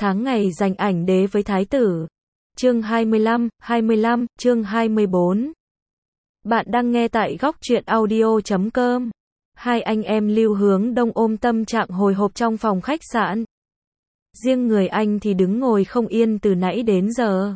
Tháng ngày giành ảnh đế với thái tử. Chương 25, chương 24. Bạn đang nghe tại góc truyện audio.com. Hai anh em Lưu Hướng Đông ôm tâm trạng hồi hộp trong phòng khách sạn. Riêng người anh thì đứng ngồi không yên từ nãy đến giờ.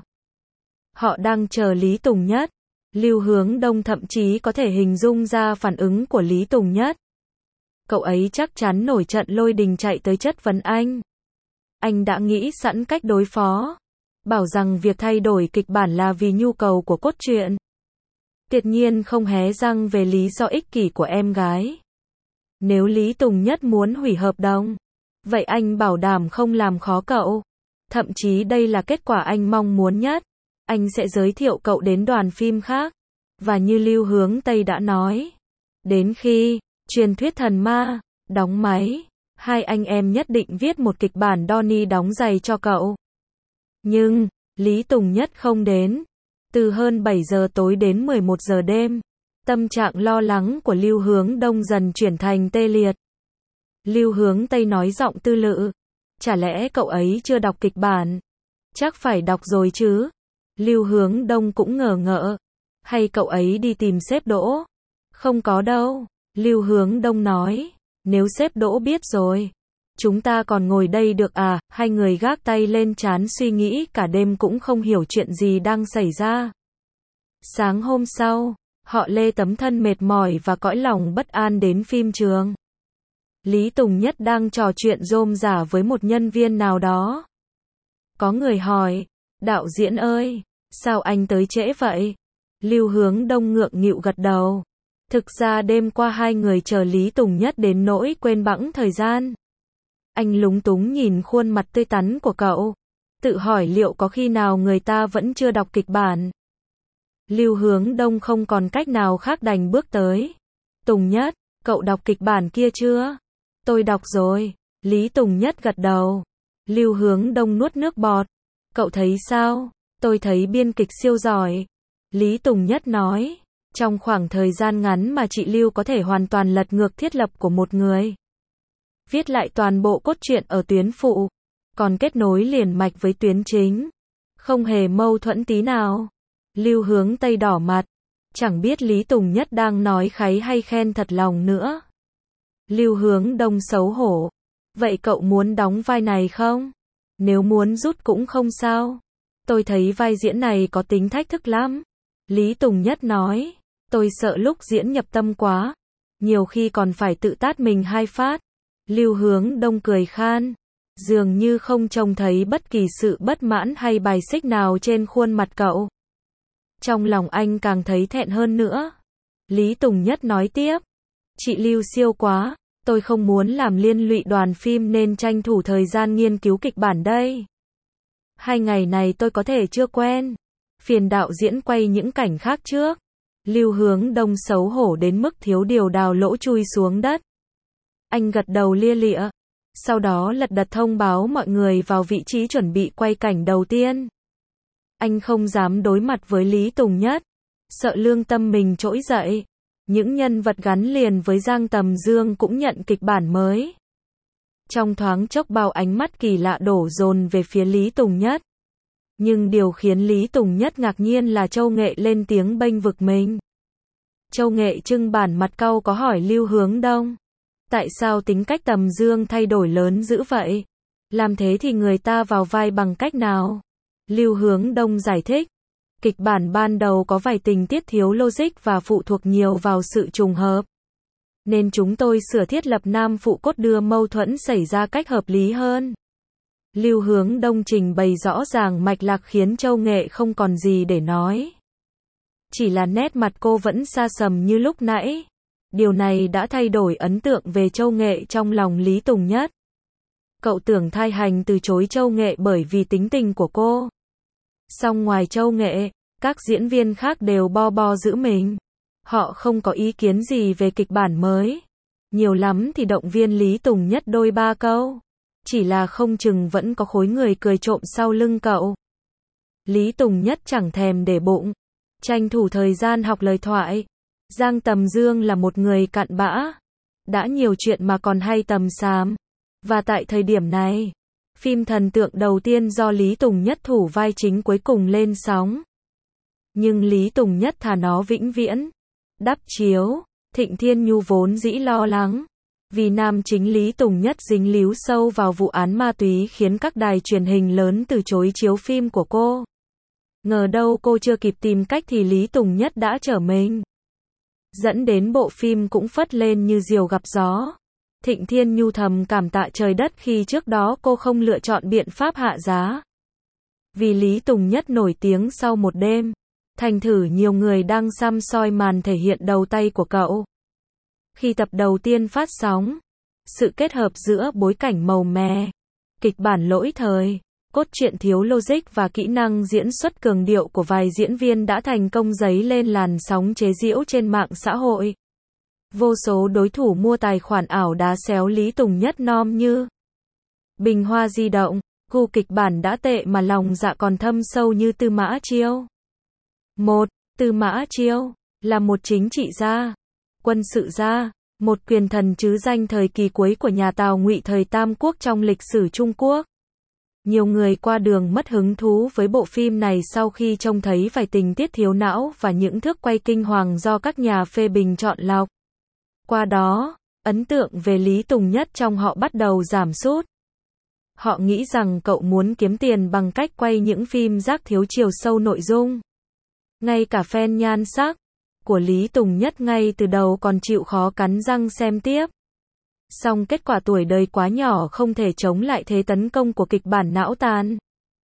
Họ đang chờ Lý Tùng Nhất. Lưu Hướng Đông thậm chí có thể hình dung ra phản ứng của Lý Tùng Nhất. Cậu ấy chắc chắn nổi trận lôi đình chạy tới chất vấn anh. Anh đã nghĩ sẵn cách đối phó. Bảo rằng việc thay đổi kịch bản là vì nhu cầu của cốt truyện. Tuyệt nhiên không hé răng về lý do ích kỷ của em gái. Nếu Lý Tùng Nhất muốn hủy hợp đồng, vậy anh bảo đảm không làm khó cậu. Thậm chí đây là kết quả anh mong muốn nhất. Anh sẽ giới thiệu cậu đến đoàn phim khác. Và như Lưu Hướng Tây đã nói, đến khi truyền thuyết thần ma đóng máy, hai anh em nhất định viết một kịch bản Donnie đóng giày cho cậu. Nhưng Lý Tùng Nhất không đến. Từ hơn 7 giờ tối đến 11 giờ đêm, tâm trạng lo lắng của Lưu Hướng Đông dần chuyển thành tê liệt. Lưu Hướng Tây nói giọng tư lự, chả lẽ cậu ấy chưa đọc kịch bản? Chắc phải đọc rồi chứ. Lưu Hướng Đông cũng ngờ ngợ. Hay cậu ấy đi tìm sếp Đỗ? Không có đâu. Lưu Hướng Đông nói, nếu sếp Đỗ biết rồi, chúng ta còn ngồi đây được à? Hai người gác tay lên trán suy nghĩ cả đêm cũng không hiểu chuyện gì đang xảy ra. Sáng hôm sau, họ lê tấm thân mệt mỏi và cõi lòng bất an đến phim trường. Lý Tùng Nhất đang trò chuyện rôm rả với một nhân viên nào đó. Có người hỏi, đạo diễn ơi, sao anh tới trễ vậy? Lưu Hướng Đông ngượng nghịu gật đầu. Thực ra đêm qua hai người chờ Lý Tùng Nhất đến nỗi quên bẵng thời gian. Anh lúng túng nhìn khuôn mặt tươi tắn của cậu, tự hỏi liệu có khi nào người ta vẫn chưa đọc kịch bản. Lưu Hướng Đông không còn cách nào khác đành bước tới. Tùng Nhất, cậu đọc kịch bản kia chưa? Tôi đọc rồi. Lý Tùng Nhất gật đầu. Lưu Hướng Đông nuốt nước bọt. Cậu thấy sao? Tôi thấy biên kịch siêu giỏi. Lý Tùng Nhất nói, trong khoảng thời gian ngắn mà chị Lưu có thể hoàn toàn lật ngược thiết lập của một người. Viết lại toàn bộ cốt truyện ở tuyến phụ, còn kết nối liền mạch với tuyến chính. Không hề mâu thuẫn tí nào. Lưu Hướng Tây đỏ mặt, chẳng biết Lý Tùng Nhất đang nói kháy hay khen thật lòng nữa. Lưu Hướng Đông xấu hổ. Vậy cậu muốn đóng vai này không? Nếu muốn rút cũng không sao. Tôi thấy vai diễn này có tính thách thức lắm. Lý Tùng Nhất nói, tôi sợ lúc diễn nhập tâm quá, nhiều khi còn phải tự tát mình hai phát. Lưu Hướng Đông cười khan, dường như không trông thấy bất kỳ sự bất mãn hay bài xích nào trên khuôn mặt cậu. Trong lòng anh càng thấy thẹn hơn nữa. Lý Tùng Nhất nói tiếp, chị Lưu siêu quá, tôi không muốn làm liên lụy đoàn phim nên tranh thủ thời gian nghiên cứu kịch bản đây. 2 ngày này tôi có thể chưa quen. Phiền đạo diễn quay những cảnh khác trước. Lưu Hướng Đông xấu hổ đến mức thiếu điều đào lỗ chui xuống đất. Anh gật đầu lia lịa. Sau đó lật đật thông báo mọi người vào vị trí chuẩn bị quay cảnh đầu tiên. Anh không dám đối mặt với Lý Tùng Nhất, sợ lương tâm mình trỗi dậy. Những nhân vật gắn liền với Giang Tầm Dương cũng nhận kịch bản mới. Trong thoáng chốc bao ánh mắt kỳ lạ đổ dồn về phía Lý Tùng Nhất. Nhưng điều khiến Lý Tùng Nhất ngạc nhiên là Châu Nghệ lên tiếng bênh vực mình. Châu Nghệ trưng bản mặt cau có hỏi Lưu Hướng Đông, tại sao tính cách Tầm Dương thay đổi lớn dữ vậy? Làm thế thì người ta vào vai bằng cách nào? Lưu Hướng Đông giải thích, kịch bản ban đầu có vài tình tiết thiếu logic và phụ thuộc nhiều vào sự trùng hợp. Nên chúng tôi sửa thiết lập nam phụ cốt đưa mâu thuẫn xảy ra cách hợp lý hơn. Lưu Hướng Đông trình bày rõ ràng mạch lạc khiến Châu Nghệ không còn gì để nói. Chỉ là nét mặt cô vẫn xa sầm như lúc nãy. Điều này đã thay đổi ấn tượng về Châu Nghệ trong lòng Lý Tùng Nhất. Cậu tưởng Thai Hành từ chối Châu Nghệ bởi vì tính tình của cô. Song ngoài Châu Nghệ, các diễn viên khác đều bo bo giữ mình. Họ không có ý kiến gì về kịch bản mới. Nhiều lắm thì động viên Lý Tùng Nhất đôi ba câu. Chỉ là không chừng vẫn có khối người cười trộm sau lưng cậu. Lý Tùng Nhất chẳng thèm để bụng. Tranh thủ thời gian học lời thoại. Giang Tầm Dương là một người cặn bã. Đã nhiều chuyện mà còn hay tầm xàm. Và tại thời điểm này, phim thần tượng đầu tiên do Lý Tùng Nhất thủ vai chính cuối cùng lên sóng. Nhưng Lý Tùng Nhất thà nó vĩnh viễn đắp chiếu. Thịnh Thiên Nhu vốn dĩ lo lắng, vì nam chính Lý Tùng Nhất dính líu sâu vào vụ án ma túy khiến các đài truyền hình lớn từ chối chiếu phim của cô. Ngờ đâu cô chưa kịp tìm cách thì Lý Tùng Nhất đã trở mình. Dẫn đến bộ phim cũng phất lên như diều gặp gió. Thịnh Thiên Nhu thầm cảm tạ trời đất khi trước đó cô không lựa chọn biện pháp hạ giá. Vì Lý Tùng Nhất nổi tiếng sau một đêm, thành thử nhiều người đang săm soi màn thể hiện đầu tay của cậu. Khi tập đầu tiên phát sóng, sự kết hợp giữa bối cảnh màu mè, kịch bản lỗi thời, cốt truyện thiếu logic và kỹ năng diễn xuất cường điệu của vài diễn viên đã thành công dấy lên làn sóng chế giễu trên mạng xã hội. Vô số đối thủ mua tài khoản ảo đá xéo Lý Tùng Nhất nom như bình hoa di động. Gu kịch bản đã tệ mà lòng dạ còn thâm sâu như Tư Mã Chiêu. 1. Tư Mã Chiêu là một chính trị gia, quân sự gia, một quyền thần trứ danh thời kỳ cuối của nhà Tào Ngụy thời Tam Quốc trong lịch sử Trung Quốc. Nhiều người qua đường mất hứng thú với bộ phim này sau khi trông thấy vài tình tiết thiếu não và những thước quay kinh hoàng do các nhà phê bình chọn lọc. Qua đó, ấn tượng về Lý Tùng Nhất trong họ bắt đầu giảm sút. Họ nghĩ rằng cậu muốn kiếm tiền bằng cách quay những phim rác thiếu chiều sâu nội dung. Ngay cả fan nhan sắc của Lý Tùng Nhất ngay từ đầu còn chịu khó cắn răng xem tiếp. Song kết quả tuổi đời quá nhỏ không thể chống lại thế tấn công của kịch bản não tàn.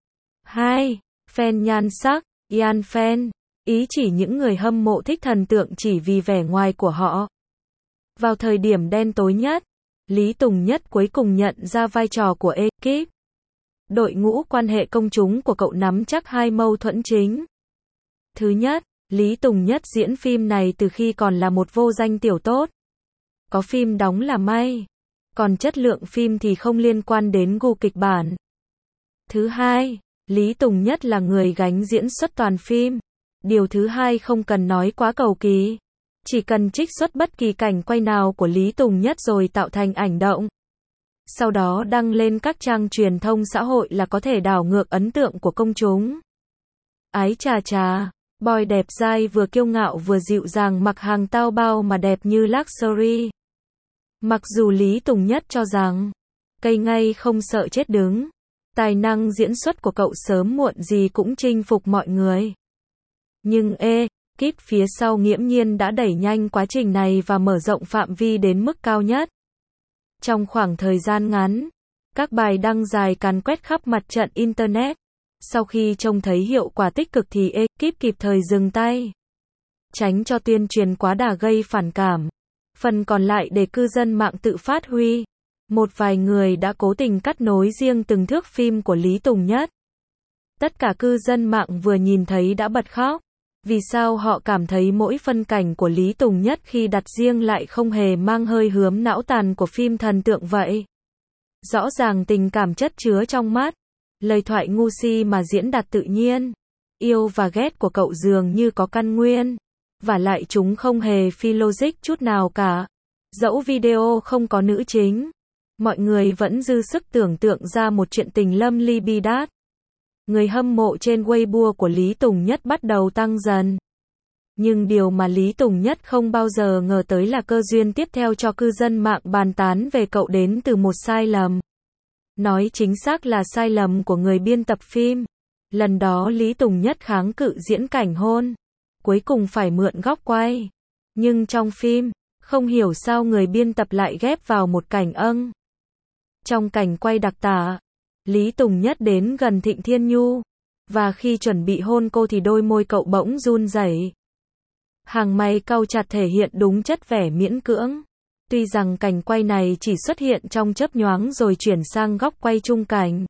2. Fan nhan sắc, Ian fan, ý chỉ những người hâm mộ thích thần tượng chỉ vì vẻ ngoài của họ. Vào thời điểm đen tối nhất, Lý Tùng Nhất cuối cùng nhận ra vai trò của ekip. Đội ngũ quan hệ công chúng của cậu nắm chắc hai mâu thuẫn chính. Thứ nhất, Lý Tùng Nhất diễn phim này từ khi còn là một vô danh tiểu tốt. Có phim đóng là may, còn chất lượng phim thì không liên quan đến gu kịch bản. Thứ hai, Lý Tùng Nhất là người gánh diễn xuất toàn phim. Điều thứ hai không cần nói quá cầu kỳ. Chỉ cần trích xuất bất kỳ cảnh quay nào của Lý Tùng Nhất rồi tạo thành ảnh động. Sau đó đăng lên các trang truyền thông xã hội là có thể đảo ngược ấn tượng của công chúng. Ái chà chà, boy đẹp dai vừa kiêu ngạo vừa dịu dàng mặc hàng tao bao mà đẹp như luxury. Mặc dù Lý Tùng Nhất cho rằng, cây ngay không sợ chết đứng, tài năng diễn xuất của cậu sớm muộn gì cũng chinh phục mọi người. Nhưng kíp phía sau nghiễm nhiên đã đẩy nhanh quá trình này và mở rộng phạm vi đến mức cao nhất. Trong khoảng thời gian ngắn, các bài đăng dài càn quét khắp mặt trận Internet. Sau khi trông thấy hiệu quả tích cực thì ekip kịp thời dừng tay, tránh cho tuyên truyền quá đà gây phản cảm. Phần còn lại để cư dân mạng tự phát huy. Một vài người đã cố tình cắt nối riêng từng thước phim của Lý Tùng Nhất. Tất cả cư dân mạng vừa nhìn thấy đã bật khóc. Vì sao họ cảm thấy mỗi phân cảnh của Lý Tùng Nhất khi đặt riêng lại không hề mang hơi hướng não tàn của phim thần tượng vậy? Rõ ràng tình cảm chất chứa trong mắt, lời thoại ngu si mà diễn đạt tự nhiên. Yêu và ghét của cậu dường như có căn nguyên. Vả lại chúng không hề phi logic chút nào cả. Dẫu video không có nữ chính, mọi người vẫn dư sức tưởng tượng ra một chuyện tình lâm ly bi đát. Người hâm mộ trên Weibo của Lý Tùng Nhất bắt đầu tăng dần. Nhưng điều mà Lý Tùng Nhất không bao giờ ngờ tới là cơ duyên tiếp theo cho cư dân mạng bàn tán về cậu đến từ một sai lầm. Nói chính xác là sai lầm của người biên tập phim. Lần đó Lý Tùng Nhất kháng cự diễn cảnh hôn, cuối cùng phải mượn góc quay. Nhưng trong phim, không hiểu sao người biên tập lại ghép vào một cảnh âng. Trong cảnh quay đặc tả, Lý Tùng Nhất đến gần Thịnh Thiên Nhu, và khi chuẩn bị hôn cô thì đôi môi cậu bỗng run rẩy. Hàng mày cau chặt thể hiện đúng chất vẻ miễn cưỡng. Tuy rằng cảnh quay này chỉ xuất hiện trong chớp nhoáng rồi chuyển sang góc quay trung cảnh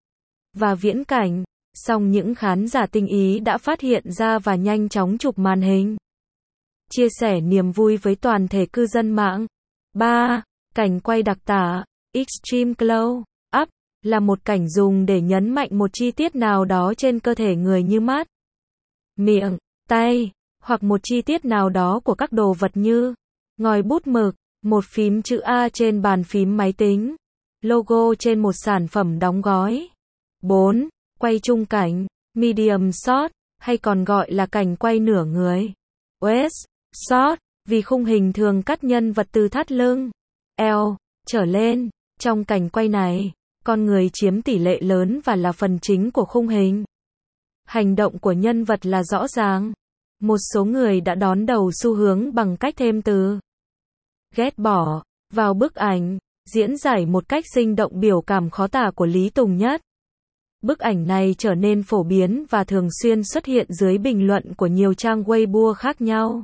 và viễn cảnh, song những khán giả tinh ý đã phát hiện ra và nhanh chóng chụp màn hình, chia sẻ niềm vui với toàn thể cư dân mạng. 3. Cảnh quay đặc tả, Extreme Close Up, là một cảnh dùng để nhấn mạnh một chi tiết nào đó trên cơ thể người như mắt, miệng, tay, hoặc một chi tiết nào đó của các đồ vật như ngòi bút mực, một phím chữ A trên bàn phím máy tính, Logo trên một sản phẩm đóng gói. 4. Quay trung cảnh, medium shot, hay còn gọi là cảnh quay nửa người. West shot, vì khung hình thường cắt nhân vật từ thắt lưng, eo, trở lên. Trong cảnh quay này, con người chiếm tỷ lệ lớn và là phần chính của khung hình. Hành động của nhân vật là rõ ràng. Một số người đã đón đầu xu hướng bằng cách thêm từ ghét bỏ vào bức ảnh, diễn giải một cách sinh động biểu cảm khó tả của Lý Tùng Nhất. Bức ảnh này trở nên phổ biến và thường xuyên xuất hiện dưới bình luận của nhiều trang Weibo khác nhau.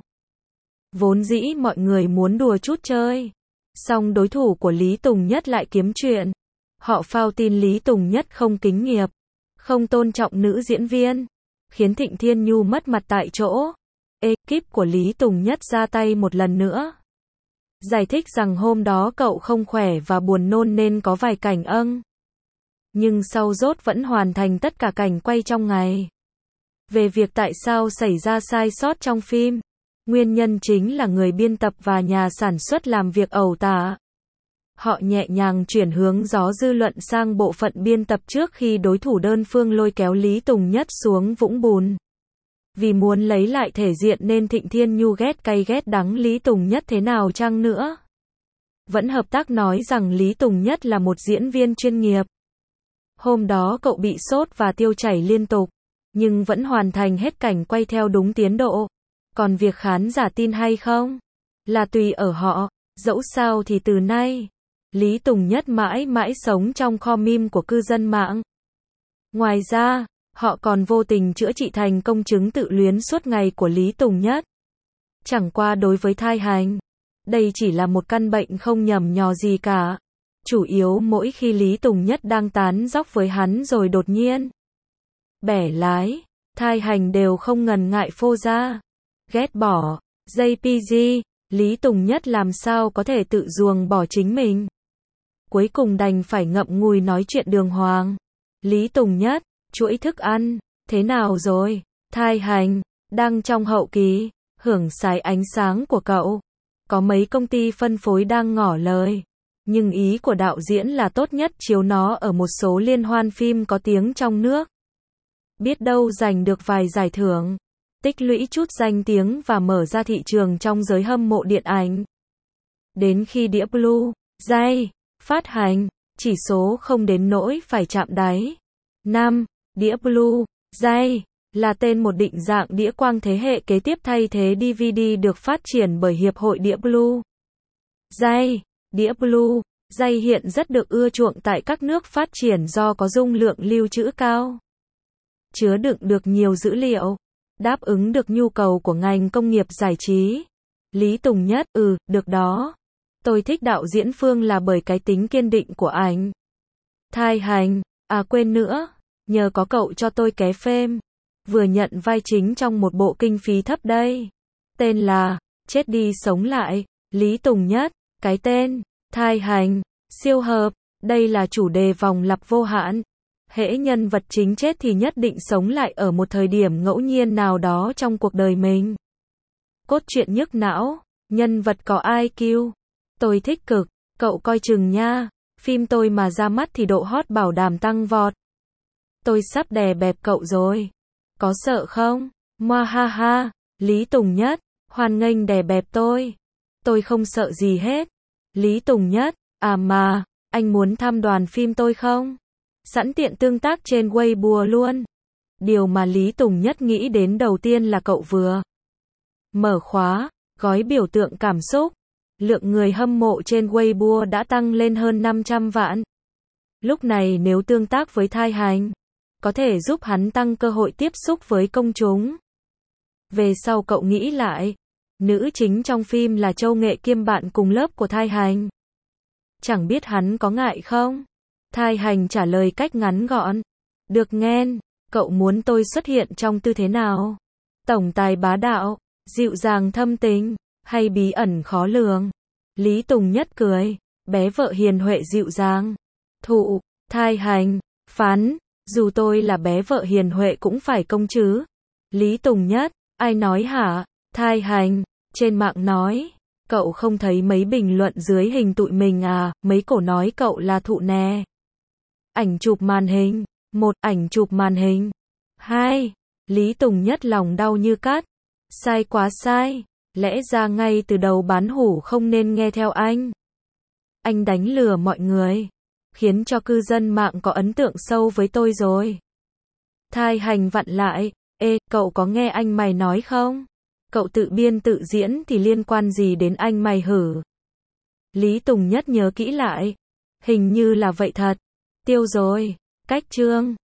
Vốn dĩ mọi người muốn đùa chút chơi, song đối thủ của Lý Tùng Nhất lại kiếm chuyện. Họ phao tin Lý Tùng Nhất không kính nghiệp, không tôn trọng nữ diễn viên, khiến Thịnh Thiên Nhu mất mặt tại chỗ. Ekip của Lý Tùng Nhất ra tay một lần nữa, giải thích rằng hôm đó cậu không khỏe và buồn nôn nên có vài cảnh nhưng sau rốt vẫn hoàn thành tất cả cảnh quay trong ngày. Về việc tại sao xảy ra sai sót trong phim, nguyên nhân chính là người biên tập và nhà sản xuất làm việc ẩu tả. Họ nhẹ nhàng chuyển hướng gió dư luận sang bộ phận biên tập trước khi đối thủ đơn phương lôi kéo Lý Tùng Nhất xuống vũng bùn. Vì muốn lấy lại thể diện nên Thịnh Thiên Nhu ghét cay ghét đắng Lý Tùng Nhất thế nào chăng nữa, vẫn hợp tác nói rằng Lý Tùng Nhất là một diễn viên chuyên nghiệp. Hôm đó cậu bị sốt và tiêu chảy liên tục, nhưng vẫn hoàn thành hết cảnh quay theo đúng tiến độ. Còn việc khán giả tin hay không là tùy ở họ. Dẫu sao thì từ nay, Lý Tùng Nhất mãi mãi sống trong kho meme của cư dân mạng. Ngoài ra, họ còn vô tình chữa trị thành công chứng tự luyến suốt ngày của Lý Tùng Nhất. Chẳng qua đối với thai hành, đây chỉ là một căn bệnh không nhầm nhò gì cả. Chủ yếu mỗi khi Lý Tùng Nhất đang tán dóc với hắn rồi đột nhiên bẻ lái, thai hành đều không ngần ngại phô ra. Ghét bỏ, JPG, Lý Tùng Nhất làm sao có thể tự ruồng bỏ chính mình. Cuối cùng đành phải ngậm ngùi nói chuyện đường hoàng. Lý Tùng Nhất, chuỗi thức ăn, thế nào rồi? Thai hành, đang trong hậu kỳ, hưởng sái ánh sáng của cậu. Có mấy công ty phân phối đang ngỏ lời. Nhưng ý của đạo diễn là tốt nhất chiếu nó ở một số liên hoan phim có tiếng trong nước. Biết đâu giành được vài giải thưởng, tích lũy chút danh tiếng và mở ra thị trường trong giới hâm mộ điện ảnh. Đến khi đĩa Blu-ray phát hành, chỉ số không đến nỗi phải chạm đáy. 5. Đĩa Blu-ray là tên một định dạng đĩa quang thế hệ kế tiếp thay thế DVD được phát triển bởi Hiệp hội Đĩa Blu-ray. Đĩa Blu-ray hiện rất được ưa chuộng tại các nước phát triển do có dung lượng lưu trữ cao, chứa đựng được nhiều dữ liệu, đáp ứng được nhu cầu của ngành công nghiệp giải trí. Lý Tùng Nhất, được đó. Tôi thích đạo diễn Phương là bởi cái tính kiên định của ảnh. Thai hành, quên nữa, nhờ có cậu cho tôi ké phim, vừa nhận vai chính trong một bộ kinh phí thấp đây. Tên là Chết đi sống lại, Lý Tùng Nhất. Cái tên, thai hành, siêu hợp, đây là chủ đề vòng lặp vô hạn. Hễ nhân vật chính chết thì nhất định sống lại ở một thời điểm ngẫu nhiên nào đó trong cuộc đời mình. Cốt truyện nhức não, nhân vật có IQ. Tôi thích cực, cậu coi chừng nha, phim tôi mà ra mắt thì độ hot bảo đảm tăng vọt. Tôi sắp đè bẹp cậu rồi. Có sợ không? Moa ha ha, Lý Tùng Nhất, hoan nghênh đè bẹp tôi. Tôi không sợ gì hết. Lý Tùng Nhất, mà, anh muốn thăm đoàn phim tôi không? Sẵn tiện tương tác trên Weibo luôn. Điều mà Lý Tùng Nhất nghĩ đến đầu tiên là cậu vừa mở khóa, gói biểu tượng cảm xúc. Lượng người hâm mộ trên Weibo đã tăng lên hơn 500 vạn. Lúc này nếu tương tác với thai hành, có thể giúp hắn tăng cơ hội tiếp xúc với công chúng. Về sau cậu nghĩ lại, nữ chính trong phim là Châu Nghệ kiêm bạn cùng lớp của thai hành. Chẳng biết hắn có ngại không? Thai hành trả lời cách ngắn gọn. Được nghen, cậu muốn tôi xuất hiện trong tư thế nào? Tổng tài bá đạo, dịu dàng thâm tình, hay bí ẩn khó lường? Lý Tùng Nhất cười, bé vợ hiền huệ dịu dàng. Thụ, thai hành, phán, dù tôi là bé vợ hiền huệ cũng phải công chứ. Lý Tùng Nhất, ai nói hả? Thai hành, trên mạng nói, Cậu không thấy mấy bình luận dưới hình tụi mình à, mấy cổ nói cậu là thụ nè. Ảnh chụp màn hình. 1. Ảnh chụp màn hình. 2. Lý Tùng Nhất lòng đau như cắt. Sai quá sai. Lẽ ra ngay từ đầu bán hủ không nên nghe theo anh. Anh đánh lừa mọi người. Khiến cho cư dân mạng có ấn tượng sâu với tôi rồi. Thai Hành vặn lại. Ê, cậu có nghe anh mày nói không? Cậu tự biên tự diễn thì liên quan gì đến anh mày hử? Lý Tùng Nhất nhớ kỹ lại. Hình như là vậy thật. Tiêu rồi. Cách chương.